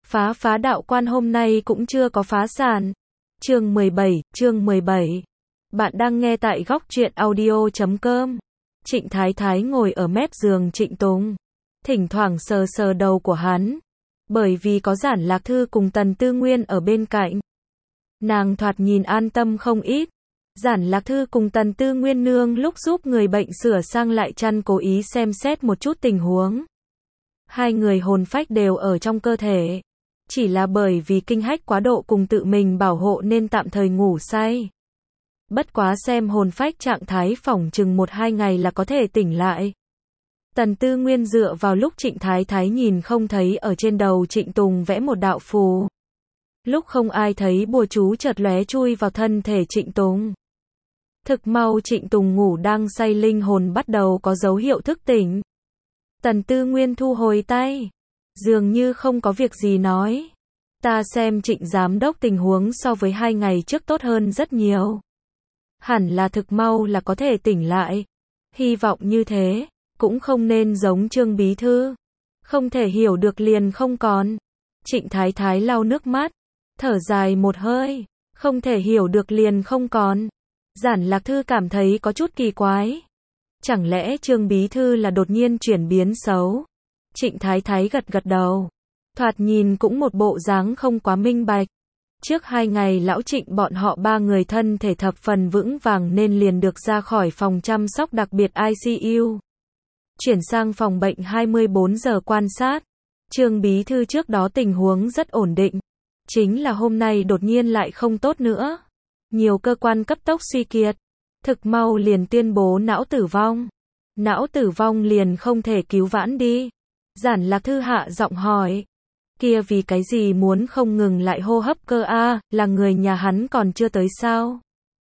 Phá đạo quan hôm nay cũng chưa có phá sản. Chương 17. Bạn đang nghe tại góc truyện audio.com. Trịnh Thái Thái ngồi ở mép giường Trịnh Tùng, thỉnh thoảng sờ sờ đầu của hắn, bởi vì có Giản Lạc Thư cùng Tần Tư Nguyên ở bên cạnh. Nàng thoạt nhìn an tâm không ít. Giản Lạc Thư cùng Tần Tư Nguyên nương lúc giúp người bệnh sửa sang lại chăn cố ý xem xét một chút tình huống. Hai người hồn phách đều ở trong cơ thể, chỉ là bởi vì kinh hách quá độ cùng tự mình bảo hộ nên tạm thời ngủ say. Bất quá xem hồn phách trạng thái phỏng chừng 1-2 ngày là có thể tỉnh lại. Tần Tư Nguyên dựa vào lúc Trịnh Thái Thái nhìn không thấy ở trên đầu Trịnh Tùng vẽ một đạo phù. Lúc không ai thấy bùa chú chợt lóe chui vào thân thể Trịnh Tùng. Thực mau Trịnh Tùng ngủ đang say linh hồn bắt đầu có dấu hiệu thức tỉnh. Tần Tư Nguyên thu hồi tay, dường như không có việc gì nói. Ta xem Trịnh giám đốc tình huống so với 2 ngày trước tốt hơn rất nhiều. Hẳn là thực mau là có thể tỉnh lại. Hy vọng như thế, cũng không nên giống Trương bí thư. Không thể hiểu được liền không còn. Trịnh Thái Thái lau nước mắt, thở dài một hơi, không thể hiểu được liền không còn. Giản Lạc Thư cảm thấy có chút kỳ quái. Chẳng lẽ Trương bí thư là đột nhiên chuyển biến xấu? Trịnh Thái Thái gật đầu. Thoạt nhìn cũng một bộ dáng không quá minh bạch. Trước 2 ngày lão Trịnh bọn họ 3 người thân thể thập phần vững vàng nên liền được ra khỏi phòng chăm sóc đặc biệt ICU. Chuyển sang phòng bệnh 24 giờ quan sát. Trương bí thư trước đó tình huống rất ổn định. Chính là hôm nay đột nhiên lại không tốt nữa. Nhiều cơ quan cấp tốc suy kiệt. Thực mau liền tuyên bố não tử vong. Não tử vong liền không thể cứu vãn đi. Giản Lạc Thư hạ giọng hỏi. Kia vì cái gì muốn không ngừng lại hô hấp cơ a, là người nhà hắn còn chưa tới sao?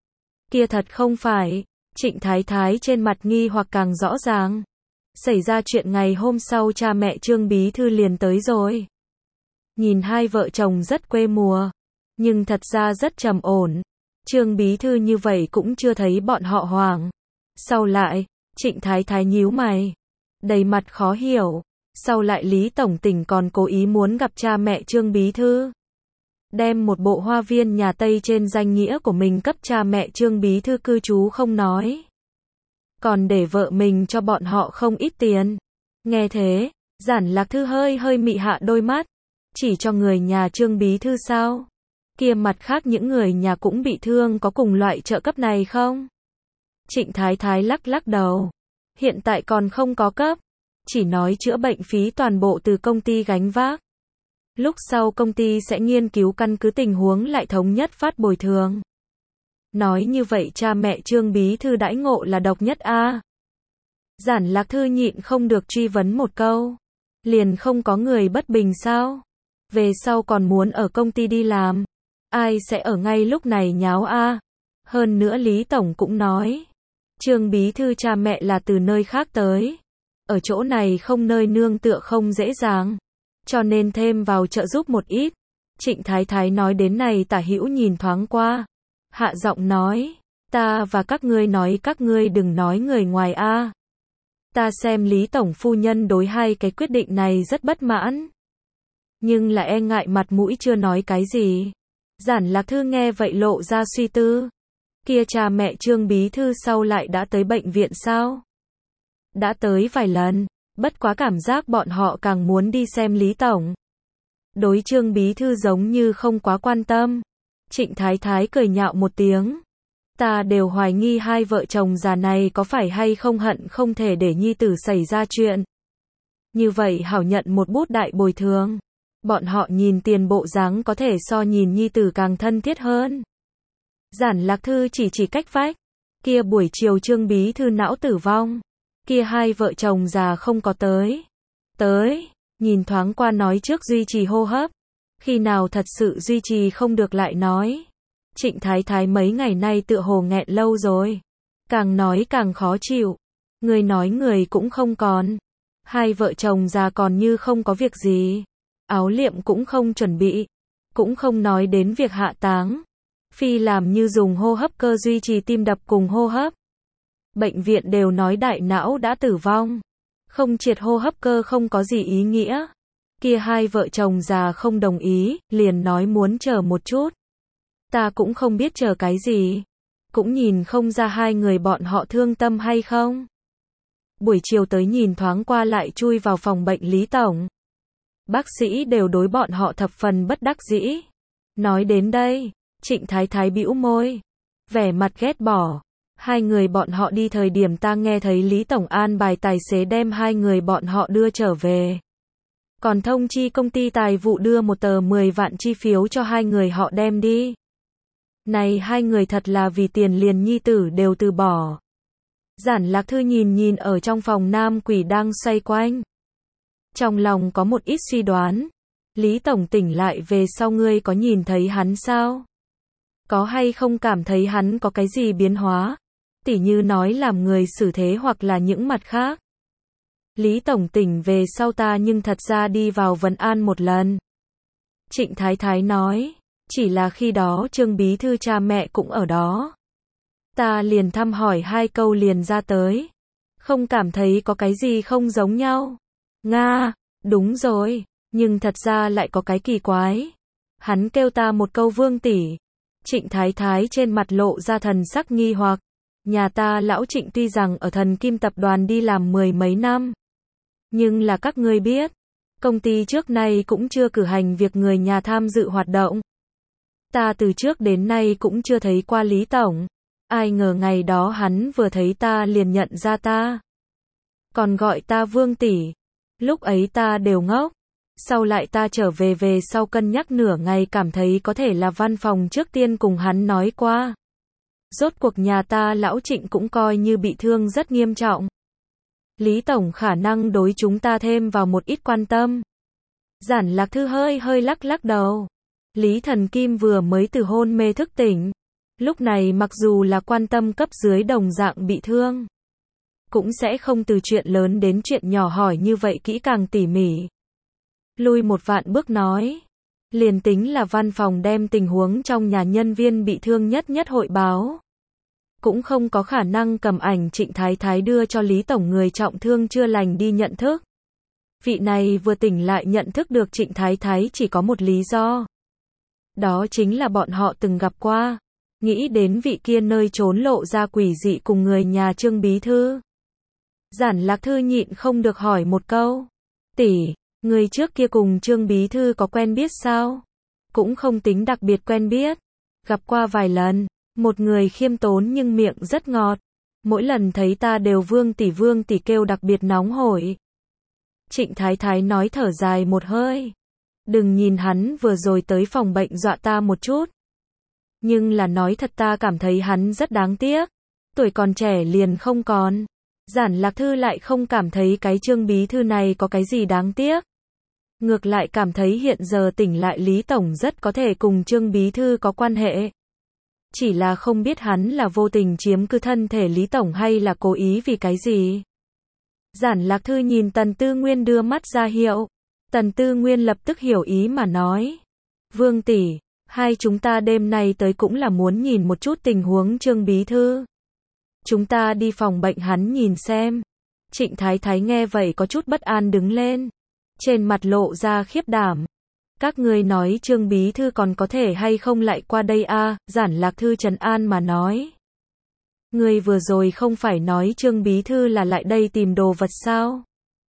Kia thật không phải. Trịnh Thái Thái trên mặt nghi hoặc càng rõ ràng. Xảy ra chuyện ngày hôm sau cha mẹ Trương bí thư liền tới rồi. Nhìn hai vợ chồng rất quê mùa, nhưng thật ra rất trầm ổn. Trương bí thư như vậy cũng chưa thấy bọn họ hoảng. Sau lại, Trịnh Thái Thái nhíu mày, đầy mặt khó hiểu. Sau lại Lý Tổng Tỉnh còn cố ý muốn gặp cha mẹ Trương bí thư. Đem một bộ hoa viên nhà Tây trên danh nghĩa của mình cấp cha mẹ Trương bí thư cư trú không nói. Còn để vợ mình cho bọn họ không ít tiền. Nghe thế, Giản Lạc Thư hơi mị hạ đôi mắt. Chỉ cho người nhà Trương bí thư sao? Kia mặt khác những người nhà cũng bị thương có cùng loại trợ cấp này không? Trịnh Thái Thái lắc đầu. Hiện tại còn không có cấp. Chỉ nói chữa bệnh phí toàn bộ từ công ty gánh vác. Lúc sau công ty sẽ nghiên cứu căn cứ tình huống lại thống nhất phát bồi thường. Nói như vậy cha mẹ Trương bí thư đãi ngộ là độc nhất a. Giản Lạc Thư nhịn không được truy vấn một câu. Liền không có người bất bình sao? Về sau còn muốn ở công ty đi làm. Ai sẽ ở ngay lúc này nháo a? Hơn nữa Lý Tổng cũng nói. Trương bí thư cha mẹ là từ nơi khác tới. Ở chỗ này không nơi nương tựa không dễ dàng. Cho nên thêm vào trợ giúp một ít. Trịnh Thái Thái nói đến này tả hữu nhìn thoáng qua. Hạ giọng nói. Ta và các ngươi nói các ngươi đừng nói người ngoài a. Ta xem Lý Tổng phu nhân đối hai cái quyết định này rất bất mãn. Nhưng là e ngại mặt mũi chưa nói cái gì. Giản Lạc Thư nghe vậy lộ ra suy tư. Kia cha mẹ Trương bí thư sau lại đã tới bệnh viện sao? Đã tới vài lần, bất quá cảm giác bọn họ càng muốn đi xem Lý Tổng. Đối Trương bí thư giống như không quá quan tâm. Trịnh Thái Thái cười nhạo một tiếng. Ta đều hoài nghi hai vợ chồng già này có phải hay không hận không thể để nhi tử xảy ra chuyện. Như vậy hảo nhận một bút đại bồi thường. Bọn họ nhìn tiền bộ dáng có thể so nhìn nhi tử càng thân thiết hơn. Giản Lạc Thư chỉ cách vách. Kia buổi chiều Trương bí thư não tử vong. Kia hai vợ chồng già không có tới. Nhìn thoáng qua nói trước duy trì hô hấp. Khi nào thật sự duy trì không được lại nói. Trịnh Thái Thái mấy ngày nay tựa hồ nghẹn lâu rồi. Càng nói càng khó chịu. Người nói người cũng không còn. Hai vợ chồng già còn như không có việc gì. Áo liệm cũng không chuẩn bị. Cũng không nói đến việc hạ táng. Phi làm như dùng hô hấp cơ duy trì tim đập cùng hô hấp. Bệnh viện đều nói đại não đã tử vong. Không triệt hô hấp cơ không có gì ý nghĩa. Kia hai vợ chồng già không đồng ý, liền nói muốn chờ một chút. Ta cũng không biết chờ cái gì. Cũng nhìn không ra hai người bọn họ thương tâm hay không. Buổi chiều tới nhìn thoáng qua lại chui vào phòng bệnh Lý Tổng. Bác sĩ đều đối bọn họ thập phần bất đắc dĩ. Nói đến đây, Trịnh Thái Thái bĩu môi, vẻ mặt ghét bỏ. Hai người bọn họ đi thời điểm ta nghe thấy Lý Tổng an bài tài xế đem hai người bọn họ đưa trở về. Còn thông chi công ty tài vụ đưa một tờ 10 vạn chi phiếu cho hai người họ đem đi. Này hai người thật là vì tiền liền nhi tử đều từ bỏ. Giản Lạc Thư nhìn ở trong phòng nam quỷ đang xoay quanh. Trong lòng có một ít suy đoán. Lý Tổng tỉnh lại về sau ngươi có nhìn thấy hắn sao? Có hay không cảm thấy hắn có cái gì biến hóa? Tỉ như nói làm người xử thế hoặc là những mặt khác. Lý Tổng tỉnh về sau ta nhưng thật ra đi vào vấn an một lần. Trịnh Thái Thái nói, chỉ là khi đó Trương Bí Thư cha mẹ cũng ở đó. Ta liền thăm hỏi hai câu liền ra tới. Không cảm thấy có cái gì không giống nhau. Nga, đúng rồi, nhưng thật ra lại có cái kỳ quái. Hắn kêu ta một câu Vương tỷ. Trịnh Thái Thái trên mặt lộ ra thần sắc nghi hoặc. Nhà ta lão Trịnh tuy rằng ở Thần Kim tập đoàn đi làm 10 mấy năm. Nhưng là các ngươi biết, công ty trước nay cũng chưa cử hành việc người nhà tham dự hoạt động. Ta từ trước đến nay cũng chưa thấy qua Lý Tổng. Ai ngờ ngày đó hắn vừa thấy ta liền nhận ra ta. Còn gọi ta Vương tỷ. Lúc ấy ta đều ngốc. Sau lại ta trở về sau cân nhắc nửa ngày cảm thấy có thể là văn phòng trước tiên cùng hắn nói qua. Rốt cuộc nhà ta lão Trịnh cũng coi như bị thương rất nghiêm trọng. Lý Tổng khả năng đối chúng ta thêm vào một ít quan tâm. Giản Lạc Thư hơi lắc đầu. Lý Thần Kim vừa mới từ hôn mê thức tỉnh. Lúc này mặc dù là quan tâm cấp dưới đồng dạng bị thương. Cũng sẽ không từ chuyện lớn đến chuyện nhỏ hỏi như vậy kỹ càng tỉ mỉ. Lui một vạn bước nói. Liền tính là văn phòng đem tình huống trong nhà nhân viên bị thương nhất hội báo. Cũng không có khả năng cầm ảnh Trịnh Thái Thái đưa cho Lý Tổng người trọng thương chưa lành đi nhận thức. Vị này vừa tỉnh lại nhận thức được Trịnh Thái Thái chỉ có một lý do. Đó chính là bọn họ từng gặp qua. Nghĩ đến vị kia nơi trốn lộ ra quỷ dị cùng người nhà Trương Bí Thư. Giản Lạc Thư nhịn không được hỏi một câu. Tỷ, người trước kia cùng Trương Bí Thư có quen biết sao? Cũng không tính đặc biệt quen biết. Gặp qua vài lần. Một người khiêm tốn nhưng miệng rất ngọt. Mỗi lần thấy ta đều Vương tỷ kêu đặc biệt nóng hổi. Trịnh Thái Thái nói thở dài một hơi. Đừng nhìn hắn vừa rồi tới phòng bệnh dọa ta một chút. Nhưng là nói thật ta cảm thấy hắn rất đáng tiếc. Tuổi còn trẻ liền không còn. Giản Lạc Thư lại không cảm thấy cái Trương Bí Thư này có cái gì đáng tiếc. Ngược lại cảm thấy hiện giờ tỉnh lại Lý Tổng rất có thể cùng Trương Bí Thư có quan hệ. Chỉ là không biết hắn là vô tình chiếm cứ thân thể Lý Tổng hay là cố ý vì cái gì. Giản Lạc Thư nhìn Tần Tư Nguyên đưa mắt ra hiệu. Tần Tư Nguyên lập tức hiểu ý mà nói. Vương tỷ, hai chúng ta đêm nay tới cũng là muốn nhìn một chút tình huống Trương Bí Thư. Chúng ta đi phòng bệnh hắn nhìn xem. Trịnh Thái Thái nghe vậy có chút bất an đứng lên. Trên mặt lộ ra khiếp đảm. Các ngươi nói Trương Bí Thư còn có thể hay không lại qua đây a? Giản Lạc Thư trấn an mà nói. Ngươi vừa rồi không phải nói Trương Bí Thư là lại đây tìm đồ vật sao?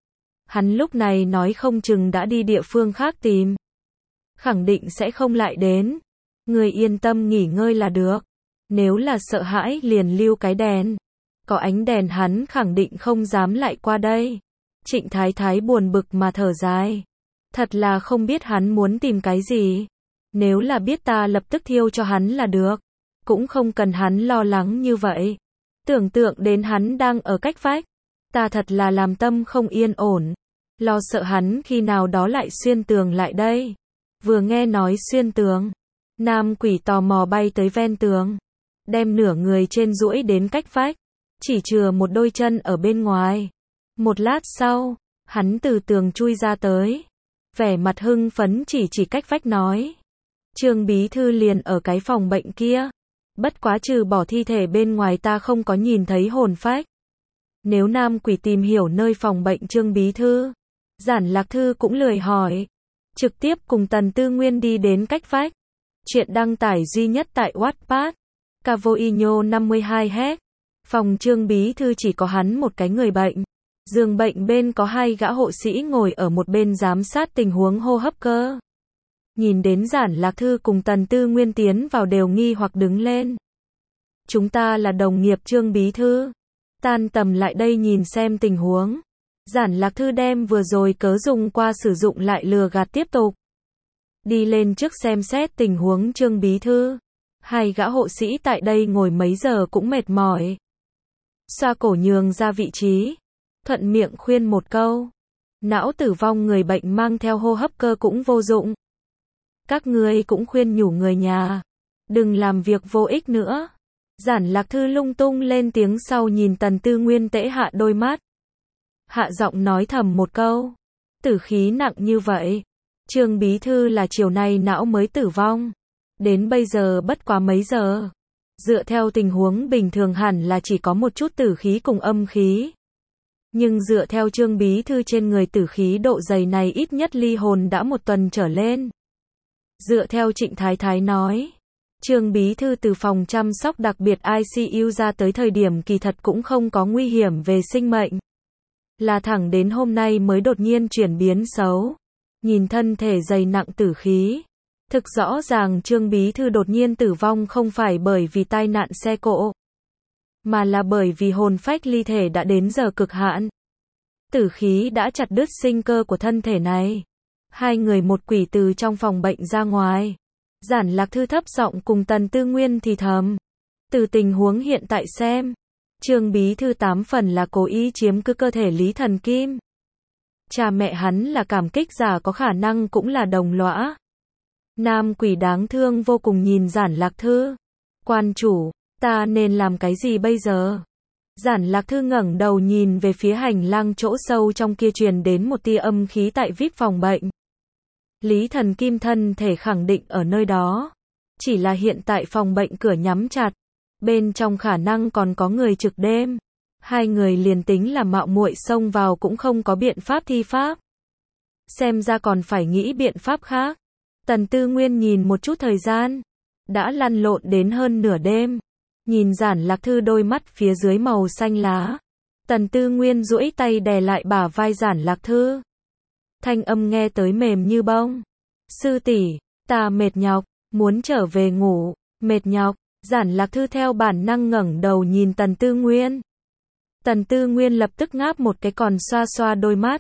Hắn lúc này nói không chừng đã đi địa phương khác tìm. Khẳng định sẽ không lại đến. Ngươi yên tâm nghỉ ngơi là được. Nếu là sợ hãi liền lưu cái đèn. Có ánh đèn hắn khẳng định không dám lại qua đây. Trịnh Thái Thái buồn bực mà thở dài. Thật là không biết hắn muốn tìm cái gì. Nếu là biết ta lập tức thiêu cho hắn là được. Cũng không cần hắn lo lắng như vậy. Tưởng tượng đến hắn đang ở cách vách. Ta thật là làm tâm không yên ổn. Lo sợ hắn khi nào đó lại xuyên tường lại đây. Vừa nghe nói xuyên tường. Nam quỷ tò mò bay tới ven tường. Đem nửa người trên duỗi đến cách vách. Chỉ chừa một đôi chân ở bên ngoài. Một lát sau, hắn từ tường chui ra tới. Vẻ mặt hưng phấn chỉ cách vách nói. Trương Bí Thư liền ở cái phòng bệnh kia. Bất quá trừ bỏ thi thể bên ngoài ta không có nhìn thấy hồn phách. Nếu Nam quỷ tìm hiểu nơi phòng bệnh Trương Bí Thư, Giản Lạc Thư cũng lười hỏi. Trực tiếp cùng Tần Tư Nguyên đi đến cách vách. Chuyện đăng tải duy nhất tại Wattpad. Cavoinho 52 Hz. Phòng Trương Bí Thư chỉ có hắn một cái người bệnh. Giường bệnh bên có hai gã hộ sĩ ngồi ở một bên giám sát tình huống hô hấp cơ. Nhìn đến Giản Lạc Thư cùng Tần Tư Nguyên tiến vào đều nghi hoặc đứng lên. Chúng ta là đồng nghiệp Trương Bí Thư. Tan tầm lại đây nhìn xem tình huống. Giản Lạc Thư đem vừa rồi cớ dùng qua sử dụng lại lừa gạt tiếp tục. Đi lên trước xem xét tình huống Trương Bí Thư. Hai gã hộ sĩ tại đây ngồi mấy giờ cũng mệt mỏi. Xoa cổ nhường ra vị trí. Thuận miệng khuyên một câu. Não tử vong người bệnh mang theo hô hấp cơ cũng vô dụng. Các ngươi cũng khuyên nhủ người nhà. Đừng làm việc vô ích nữa. Giản Lạc Thư lung tung lên tiếng sau nhìn Tần Tư Nguyên tễ hạ đôi mắt. Hạ giọng nói thầm một câu. Tử khí nặng như vậy. Trương Bí Thư là chiều nay não mới tử vong. Đến bây giờ bất quá mấy giờ. Dựa theo tình huống bình thường hẳn là chỉ có một chút tử khí cùng âm khí. Nhưng dựa theo Trương Bí Thư trên người tử khí độ dày này ít nhất ly hồn đã 1 tuần trở lên. Dựa theo Trịnh Thái Thái nói. Trương Bí Thư từ phòng chăm sóc đặc biệt ICU ra tới thời điểm kỳ thật cũng không có nguy hiểm về sinh mệnh. Là thẳng đến hôm nay mới đột nhiên chuyển biến xấu. Nhìn thân thể dày nặng tử khí. Thực rõ ràng Trương Bí Thư đột nhiên tử vong không phải bởi vì tai nạn xe cộ. Mà là bởi vì hồn phách ly thể đã đến giờ cực hạn. Tử khí đã chặt đứt sinh cơ của thân thể này. Hai người một quỷ từ trong phòng bệnh ra ngoài. Giản Lạc Thư thấp giọng cùng Tần Tư Nguyên thì thầm. Từ tình huống hiện tại xem. Trương Bí Thư 8 phần là cố ý chiếm cứ cơ thể Lý Thần Kim. Cha mẹ hắn là cảm kích giả có khả năng cũng là đồng lõa. Nam quỷ đáng thương vô cùng nhìn Giản Lạc Thư. Quan chủ, ta nên làm cái gì bây giờ? Giản Lạc Thư ngẩng đầu nhìn về phía hành lang chỗ sâu trong kia truyền đến một tia âm khí tại VIP phòng bệnh. Lý Thần Kim thân thể khẳng định ở nơi đó. Chỉ là hiện tại phòng bệnh cửa nhắm chặt. Bên trong khả năng còn có người trực đêm. Hai người liền tính là mạo muội xông vào cũng không có biện pháp thi pháp. Xem ra còn phải nghĩ biện pháp khác. Tần Tư Nguyên nhìn một chút thời gian. Đã lăn lộn đến hơn nửa đêm. Nhìn Giản Lạc Thư đôi mắt phía dưới màu xanh lá. Tần Tư Nguyên duỗi tay đè lại bả vai Giản Lạc Thư. Thanh âm nghe tới mềm như bông. Sư tỷ, ta mệt nhọc, muốn trở về ngủ, mệt nhọc. Giản Lạc Thư theo bản năng ngẩng đầu nhìn Tần Tư Nguyên. Tần Tư Nguyên lập tức ngáp một cái còn xoa xoa đôi mắt.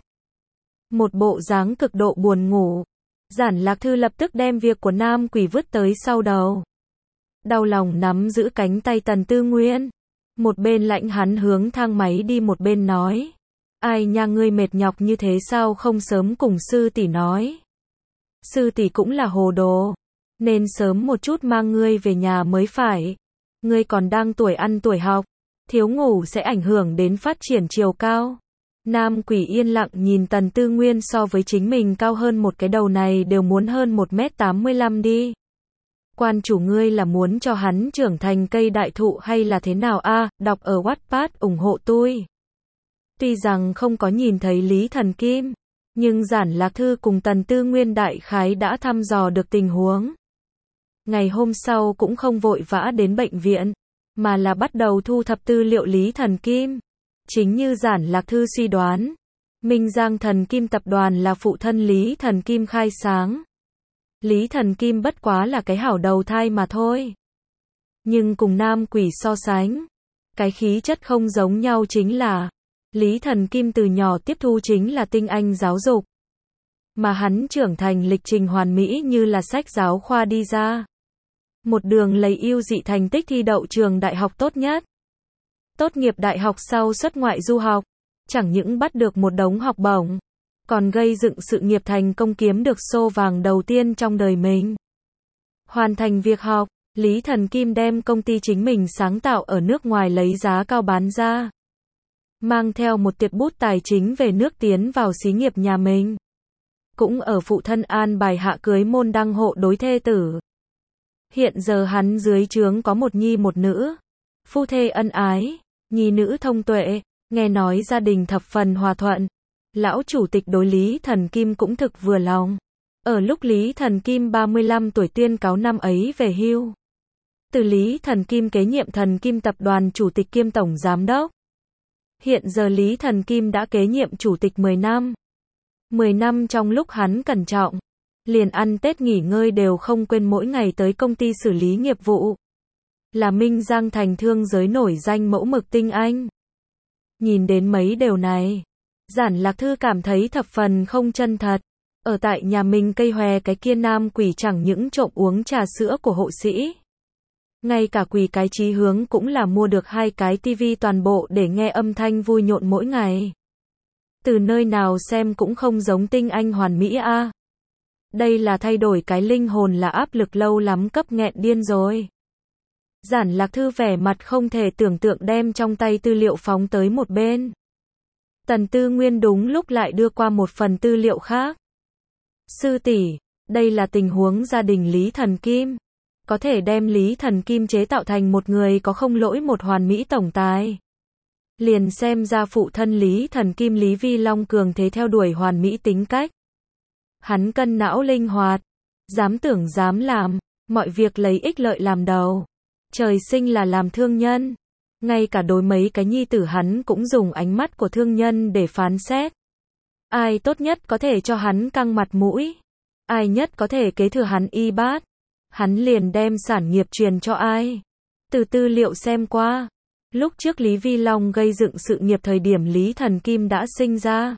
Một bộ dáng cực độ buồn ngủ. Giản Lạc Thư lập tức đem việc của Nam quỷ vứt tới sau đầu. Đau lòng nắm giữ cánh tay Tần Tư Nguyên. Một bên lãnh hắn hướng thang máy đi một bên nói. Ai nha ngươi mệt nhọc như thế sao không sớm cùng sư tỷ nói. Sư tỷ cũng là hồ đồ. Nên sớm một chút mang ngươi về nhà mới phải. Ngươi còn đang tuổi ăn tuổi học. Thiếu ngủ sẽ ảnh hưởng đến phát triển chiều cao. Nam quỷ yên lặng nhìn Tần Tư Nguyên so với chính mình cao hơn một cái đầu này đều muốn hơn 1m85 đi. Quan chủ ngươi là muốn cho hắn trưởng thành cây đại thụ hay là thế nào a? Đọc ở Wattpad ủng hộ tôi. Tuy rằng không có nhìn thấy Lý Thần Kim, nhưng Giản Lạc Thư cùng Tần Tư Nguyên đại khái đã thăm dò được tình huống. Ngày hôm sau cũng không vội vã đến bệnh viện, mà là bắt đầu thu thập tư liệu Lý Thần Kim. Chính như Giản Lạc Thư suy đoán, Minh Giang Thần Kim tập đoàn là phụ thân Lý Thần Kim khai sáng. Lý Thần Kim bất quá là cái hảo đầu thai mà thôi. Nhưng cùng Nam quỷ so sánh, cái khí chất không giống nhau chính là Lý Thần Kim từ nhỏ tiếp thu chính là tinh anh giáo dục. Mà hắn trưởng thành lịch trình hoàn mỹ như là sách giáo khoa đi ra. Một đường lấy ưu dị thành tích thi đậu trường đại học tốt nhất. Tốt nghiệp đại học sau xuất ngoại du học. Chẳng những bắt được một đống học bổng, còn gây dựng sự nghiệp thành công kiếm được xô vàng đầu tiên trong đời mình. Hoàn thành việc học, Lý Thần Kim đem công ty chính mình sáng tạo ở nước ngoài lấy giá cao bán ra. Mang theo một tiệt bút tài chính về nước tiến vào xí nghiệp nhà mình. Cũng ở phụ thân an bài hạ cưới môn đăng hộ đối thê tử. Hiện giờ hắn dưới trướng có một nhi một nữ. Phu thê ân ái, nhi nữ thông tuệ, nghe nói gia đình thập phần hòa thuận. Lão chủ tịch đối Lý Thần Kim cũng thực vừa lòng. Ở lúc Lý Thần Kim 35 tuổi tuyên cáo năm ấy về hưu. Từ Lý Thần Kim kế nhiệm Thần Kim tập đoàn chủ tịch kiêm tổng giám đốc. Hiện giờ Lý Thần Kim đã kế nhiệm chủ tịch 10 năm. 10 năm trong lúc hắn cẩn trọng, liền ăn Tết nghỉ ngơi đều không quên mỗi ngày tới công ty xử lý nghiệp vụ. Là Minh Giang thành thương giới nổi danh mẫu mực tinh anh. Nhìn đến mấy điều này, Giản Lạc Thư cảm thấy thập phần không chân thật. Ở tại nhà mình cây hòe cái kia nam quỷ chẳng những trộm uống trà sữa của hộ sĩ. Ngay cả quỷ cái chí hướng cũng là mua được 2 cái tivi toàn bộ để nghe âm thanh vui nhộn mỗi ngày. Từ nơi nào xem cũng không giống tinh anh hoàn mỹ a. Đây là thay đổi cái linh hồn là áp lực lâu lắm cấp nghẹn điên rồi. Giản Lạc Thư vẻ mặt không thể tưởng tượng đem trong tay tư liệu phóng tới một bên. Tần Tư Nguyên đúng lúc lại đưa qua một phần tư liệu khác. Sư tỷ, đây là tình huống gia đình Lý Thần Kim. Có thể đem Lý Thần Kim chế tạo thành một người có không lỗi một hoàn mỹ tổng tài. Liền xem ra phụ thân Lý Thần Kim Lý Vi Long cường thế theo đuổi hoàn mỹ tính cách. Hắn cân não linh hoạt, dám tưởng dám làm, mọi việc lấy ích lợi làm đầu. Trời sinh là làm thương nhân. Ngay cả đối mấy cái nhi tử hắn cũng dùng ánh mắt của thương nhân để phán xét. Ai tốt nhất có thể cho hắn căng mặt mũi. Ai nhất có thể kế thừa hắn y bát. Hắn liền đem sản nghiệp truyền cho ai. Từ tư liệu xem qua. Lúc trước Lý Vi Long gây dựng sự nghiệp thời điểm Lý Thần Kim đã sinh ra.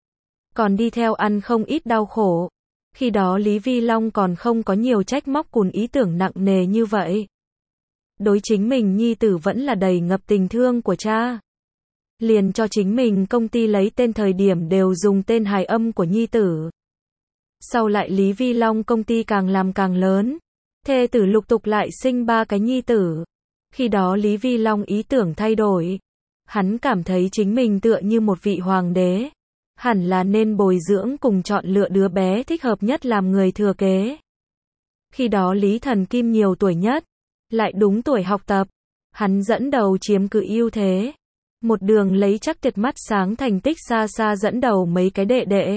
Còn đi theo ăn không ít đau khổ. Khi đó Lý Vi Long còn không có nhiều trách móc cùng ý tưởng nặng nề như vậy. Đối chính mình nhi tử vẫn là đầy ngập tình thương của cha. Liền cho chính mình công ty lấy tên thời điểm đều dùng tên hài âm của nhi tử. Sau lại Lý Vi Long công ty càng làm càng lớn. Thê tử lục tục lại sinh 3 cái nhi tử. Khi đó Lý Vi Long ý tưởng thay đổi. Hắn cảm thấy chính mình tựa như một vị hoàng đế. Hẳn là nên bồi dưỡng cùng chọn lựa đứa bé thích hợp nhất làm người thừa kế. Khi đó Lý Thần Kim nhiều tuổi nhất. Lại đúng tuổi học tập. Hắn dẫn đầu chiếm cứ ưu thế. Một đường lấy chắc tuyệt mắt sáng thành tích xa xa dẫn đầu mấy cái đệ đệ.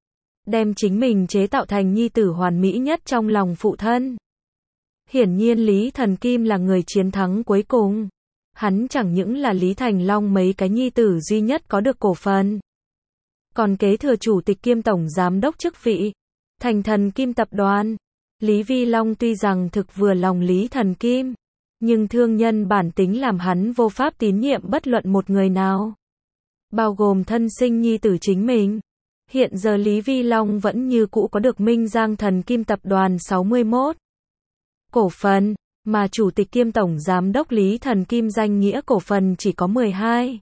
Đem chính mình chế tạo thành nhi tử hoàn mỹ nhất trong lòng phụ thân. Hiển nhiên Lý Thần Kim là người chiến thắng cuối cùng. Hắn chẳng những là Lý Thành Long mấy cái nhi tử duy nhất có được cổ phần. Còn kế thừa chủ tịch kiêm tổng giám đốc chức vị. Thành Thần Kim tập đoàn. Lý Vi Long tuy rằng thực vừa lòng Lý Thần Kim. Nhưng thương nhân bản tính làm hắn vô pháp tín nhiệm bất luận một người nào. Bao gồm thân sinh nhi tử chính mình. Hiện giờ Lý Vi Long vẫn như cũ có được Minh Giang Thần Kim tập đoàn 61 cổ phần, mà chủ tịch kiêm tổng giám đốc Lý Thần Kim danh nghĩa cổ phần chỉ có 12.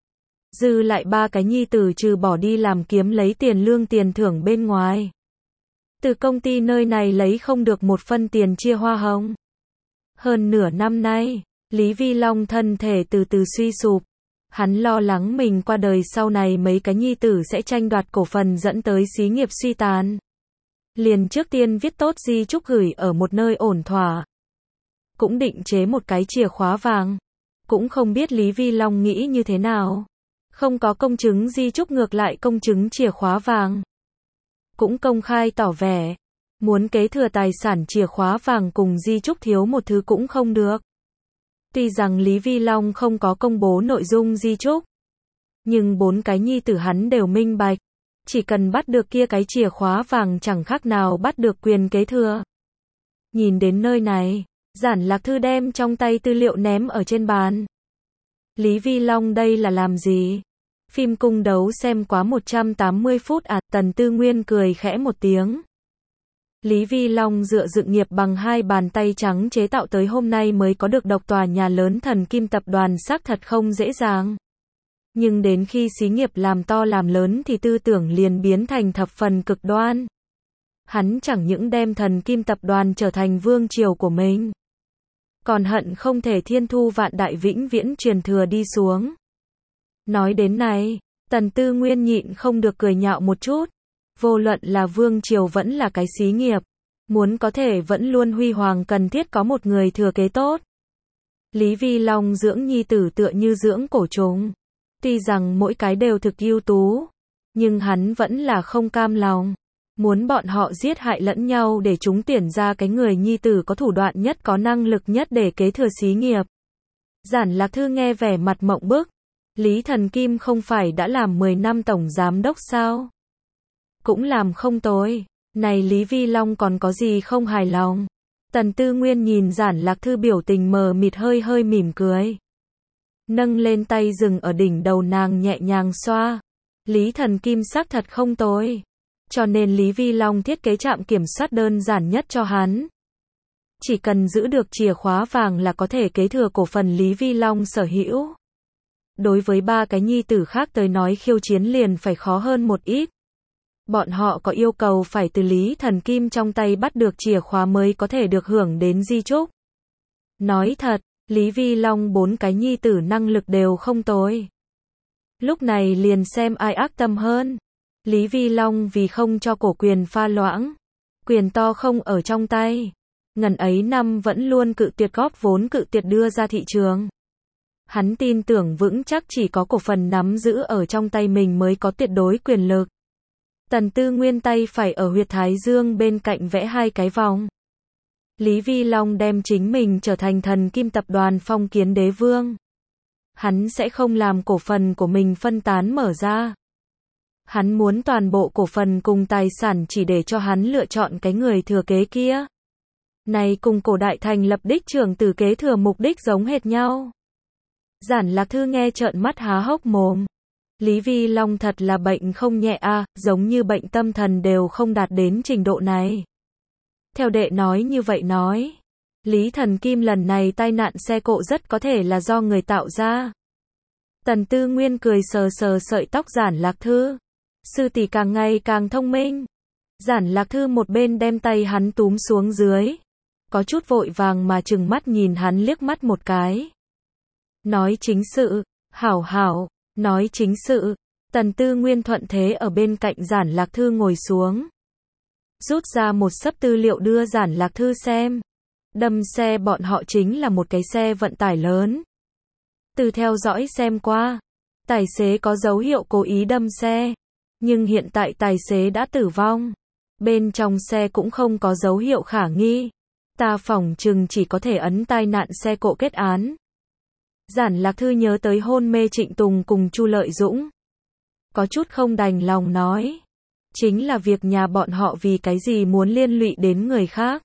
Dư lại 3 cái nhi tử trừ bỏ đi làm kiếm lấy tiền lương tiền thưởng bên ngoài. Từ công ty nơi này lấy không được một phân tiền chia hoa hồng. Hơn nửa năm nay, Lý Vi Long thân thể từ từ suy sụp. Hắn lo lắng mình qua đời sau này mấy cái nhi tử sẽ tranh đoạt cổ phần dẫn tới xí nghiệp suy tàn. Liền trước tiên viết tốt di chúc gửi ở một nơi ổn thỏa. Cũng định chế một cái chìa khóa vàng. Cũng không biết Lý Vi Long nghĩ như thế nào. Không có công chứng di chúc ngược lại công chứng chìa khóa vàng. Cũng công khai tỏ vẻ. Muốn kế thừa tài sản chìa khóa vàng cùng di chúc thiếu một thứ cũng không được. Tuy rằng Lý Vi Long không có công bố nội dung di chúc. Nhưng 4 cái nhi tử hắn đều minh bạch. Chỉ cần bắt được kia cái chìa khóa vàng chẳng khác nào bắt được quyền kế thừa. Nhìn đến nơi này, Giản Lạc Thư đem trong tay tư liệu ném ở trên bàn. Lý Vi Long đây là làm gì? Phim cung đấu xem quá 180 phút à? Tần Tư Nguyên cười khẽ một tiếng. Lý Vi Long dựa dựng nghiệp bằng 2 bàn tay trắng chế tạo tới hôm nay mới có được độc tòa nhà lớn Thần Kim tập đoàn xác thật không dễ dàng. Nhưng đến khi xí nghiệp làm to làm lớn thì tư tưởng liền biến thành thập phần cực đoan. Hắn chẳng những đem Thần Kim tập đoàn trở thành vương triều của mình. Còn hận không thể thiên thu vạn đại vĩnh viễn truyền thừa đi xuống. Nói đến này, Tần Tư Nguyên nhịn không được cười nhạo một chút. Vô luận là vương triều vẫn là cái xí nghiệp. Muốn có thể vẫn luôn huy hoàng cần thiết có một người thừa kế tốt. Lý Vi Long dưỡng nhi tử tựa như dưỡng cổ trùng. Tuy rằng mỗi cái đều thực ưu tú. Nhưng hắn vẫn là không cam lòng. Muốn bọn họ giết hại lẫn nhau để chúng tuyển ra cái người nhi tử có thủ đoạn nhất, có năng lực nhất để kế thừa xí nghiệp. Giản Lạc Thư nghe vẻ mặt mộng bức. Lý Thần Kim không phải đã làm 10 năm tổng giám đốc sao? Cũng làm không tồi. Này Lý Vi Long còn có gì không hài lòng? Tần Tư Nguyên nhìn Giản Lạc Thư biểu tình mờ mịt, hơi hơi mỉm cười. Nâng lên tay dừng ở đỉnh đầu nàng nhẹ nhàng xoa. Lý Thần Kim xác thật không tồi. Cho nên Lý Vi Long thiết kế trạm kiểm soát đơn giản nhất cho hắn. Chỉ cần giữ được chìa khóa vàng là có thể kế thừa cổ phần Lý Vi Long sở hữu. Đối với ba cái nhi tử khác tới nói khiêu chiến liền phải khó hơn một ít. Bọn họ có yêu cầu phải từ Lý Thần Kim trong tay bắt được chìa khóa mới có thể được hưởng đến di chúc. Nói thật, Lý Vi Long 4 cái nhi tử năng lực đều không tồi. Lúc này liền xem ai ác tâm hơn. Lý Vi Long vì không cho cổ quyền pha loãng, quyền to không ở trong tay. Ngần ấy năm vẫn luôn cự tuyệt góp vốn, cự tuyệt đưa ra thị trường. Hắn tin tưởng vững chắc chỉ có cổ phần nắm giữ ở trong tay mình mới có tuyệt đối quyền lực. Tần Tư Nguyên tay phải ở huyệt thái dương bên cạnh vẽ 2 cái vòng. Lý Vi Long đem chính mình trở thành Thần Kim tập đoàn phong kiến đế vương. Hắn sẽ không làm cổ phần của mình phân tán mở ra. Hắn muốn toàn bộ cổ phần cùng tài sản chỉ để cho hắn lựa chọn cái người thừa kế kia. Này cùng cổ đại thành lập đích trưởng tử kế thừa mục đích giống hệt nhau. Giản Lạc Thư nghe trợn mắt há hốc mồm. Lý Vi Long thật là bệnh không nhẹ a, giống như bệnh tâm thần đều không đạt đến trình độ này. Theo đệ nói như vậy nói, Lý Thần Kim lần này tai nạn xe cộ rất có thể là do người tạo ra. Tần Tư Nguyên cười sờ sờ sợi tóc Giản Lạc Thư. Sư tỷ càng ngày càng thông minh. Giản Lạc Thư một bên đem tay hắn túm xuống dưới. Có chút vội vàng mà trừng mắt nhìn hắn liếc mắt một cái. Nói chính sự, hảo hảo, nói chính sự. Tần Tư Nguyên thuận thế ở bên cạnh Giản Lạc Thư ngồi xuống. Rút ra một xấp tư liệu đưa Giản Lạc Thư xem. Đâm xe bọn họ chính là một cái xe vận tải lớn. Từ theo dõi xem qua, tài xế có dấu hiệu cố ý đâm xe. Nhưng hiện tại tài xế đã tử vong. Bên trong xe cũng không có dấu hiệu khả nghi. Ta phỏng chừng chỉ có thể ấn tai nạn xe cộ kết án. Giản Lạc Thư nhớ tới hôn mê Trịnh Tùng cùng Chu Lợi Dũng. Có chút không đành lòng nói. Chính là việc nhà bọn họ vì cái gì muốn liên lụy đến người khác.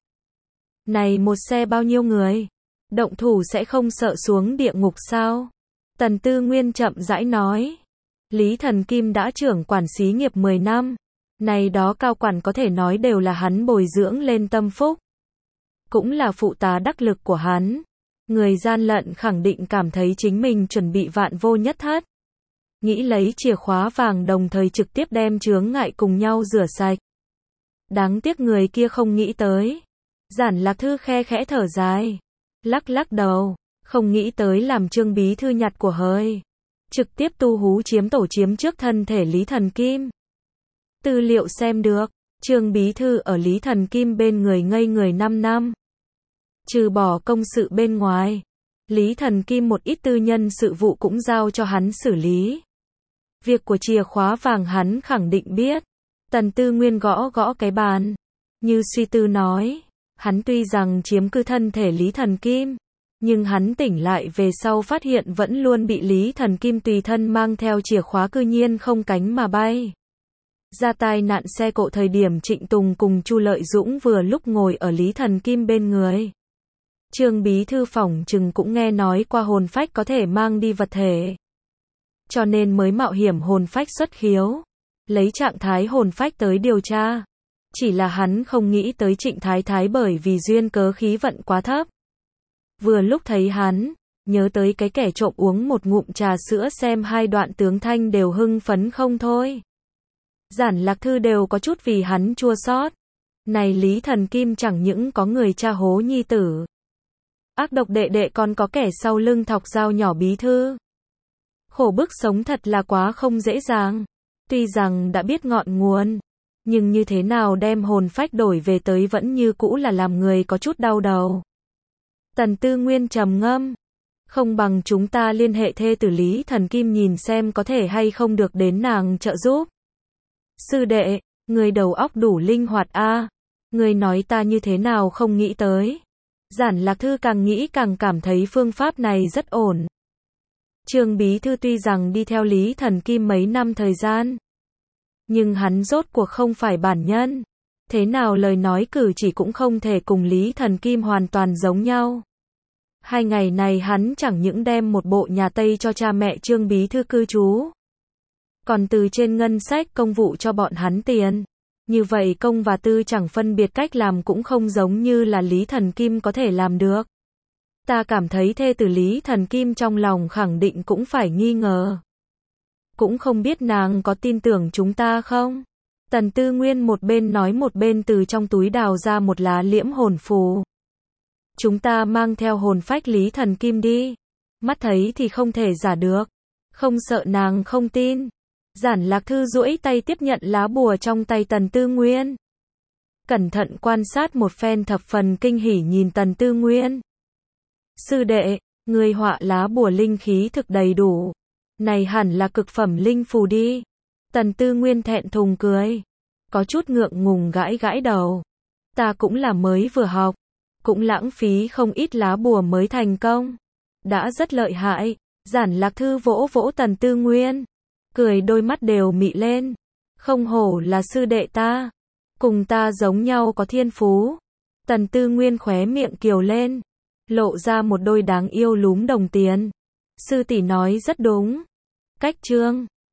Này một xe bao nhiêu người? Động thủ sẽ không sợ xuống địa ngục sao? Tần Tư Nguyên chậm rãi nói. Lý Thần Kim đã trưởng quản xí nghiệp 10 năm. Này đó cao quản có thể nói đều là hắn bồi dưỡng lên tâm phúc. Cũng là phụ tá đắc lực của hắn. Người gian lận khẳng định cảm thấy chính mình chuẩn bị vạn vô nhất thất. Nghĩ lấy chìa khóa vàng đồng thời trực tiếp đem chướng ngại cùng nhau rửa sạch. Đáng tiếc người kia không nghĩ tới. Giản Lạc Thư khe khẽ thở dài. Lắc lắc đầu. Không nghĩ tới làm Trương bí thư nhặt của hời. Trực tiếp tu hú chiếm tổ chiếm trước thân thể Lý Thần Kim. Tư liệu xem được. Trương bí thư ở Lý Thần Kim bên người ngây người 5 năm. Trừ bỏ công sự bên ngoài, Lý Thần Kim một ít tư nhân sự vụ cũng giao cho hắn xử lý. Việc của chìa khóa vàng hắn khẳng định biết. Tần Tư Nguyên gõ gõ cái bàn. Như suy tư nói, hắn tuy rằng chiếm cứ thân thể Lý Thần Kim, nhưng hắn tỉnh lại về sau phát hiện vẫn luôn bị Lý Thần Kim tùy thân mang theo chìa khóa, cư nhiên không cánh mà bay. Ra tai nạn xe cộ thời điểm Trịnh Tùng cùng Chu Lợi Dũng vừa lúc ngồi ở Lý Thần Kim bên người. Trương bí thư phỏng chừng cũng nghe nói qua hồn phách có thể mang đi vật thể. Cho nên mới mạo hiểm hồn phách xuất khiếu. Lấy trạng thái hồn phách tới điều tra. Chỉ là hắn không nghĩ tới Trịnh Thái Thái bởi vì duyên cớ khí vận quá thấp. Vừa lúc thấy hắn, nhớ tới cái kẻ trộm uống một ngụm trà sữa xem 2 đoạn tướng thanh đều hưng phấn không thôi. Giản Lạc Thư đều có chút vì hắn chua xót. Này Lý Thần Kim chẳng những có người cha hố nhi tử. Ác độc đệ đệ còn có kẻ sau lưng thọc dao nhỏ bí thư. Khổ bức sống thật là quá không dễ dàng. Tuy rằng đã biết ngọn nguồn, nhưng như thế nào đem hồn phách đổi về tới vẫn như cũ là làm người có chút đau đầu. Tần Tư Nguyên trầm ngâm. Không bằng chúng ta liên hệ thê tử Lý Thần Kim nhìn xem có thể hay không được đến nàng trợ giúp. Sư đệ, người đầu óc đủ linh hoạt a. Người nói ta như thế nào không nghĩ tới. Giản Lạc Thư càng nghĩ càng cảm thấy phương pháp này rất ổn. Trương Bí Thư tuy rằng đi theo Lý Thần Kim mấy năm thời gian, nhưng hắn rốt cuộc không phải bản nhân. Thế nào lời nói cử chỉ cũng không thể cùng Lý Thần Kim hoàn toàn giống nhau. 2 ngày này hắn chẳng những đem một bộ nhà Tây cho cha mẹ Trương Bí Thư cư trú, còn từ trên ngân sách công vụ cho bọn hắn tiền. Như vậy công và tư chẳng phân biệt cách làm cũng không giống như là Lý Thần Kim có thể làm được. Ta cảm thấy thê tử Lý Thần Kim trong lòng khẳng định cũng phải nghi ngờ. Cũng không biết nàng có tin tưởng chúng ta không? Tần Tư Nguyên một bên nói một bên từ trong túi đào ra một lá liễm hồn phù. Chúng ta mang theo hồn phách Lý Thần Kim đi. Mắt thấy thì không thể giả được. Không sợ nàng không tin. Giản Lạc Thư duỗi tay tiếp nhận lá bùa trong tay Tần Tư Nguyên. Cẩn thận quan sát một phen thập phần kinh hỉ nhìn Tần Tư Nguyên. Sư đệ, người họa lá bùa linh khí thực đầy đủ. Này hẳn là cực phẩm linh phù đi. Tần Tư Nguyên thẹn thùng cười. Có chút ngượng ngùng gãi gãi đầu. Ta cũng là mới vừa học. Cũng lãng phí không ít lá bùa mới thành công. Đã rất lợi hại. Giản Lạc Thư vỗ vỗ Tần Tư Nguyên. Cười đôi mắt đều mị lên. Không hổ là sư đệ ta. Cùng ta giống nhau có thiên phú. Tần Tư Nguyên khóe miệng kiều lên. Lộ ra một đôi đáng yêu lúm đồng tiền. Sư tỷ nói rất đúng. Cách chương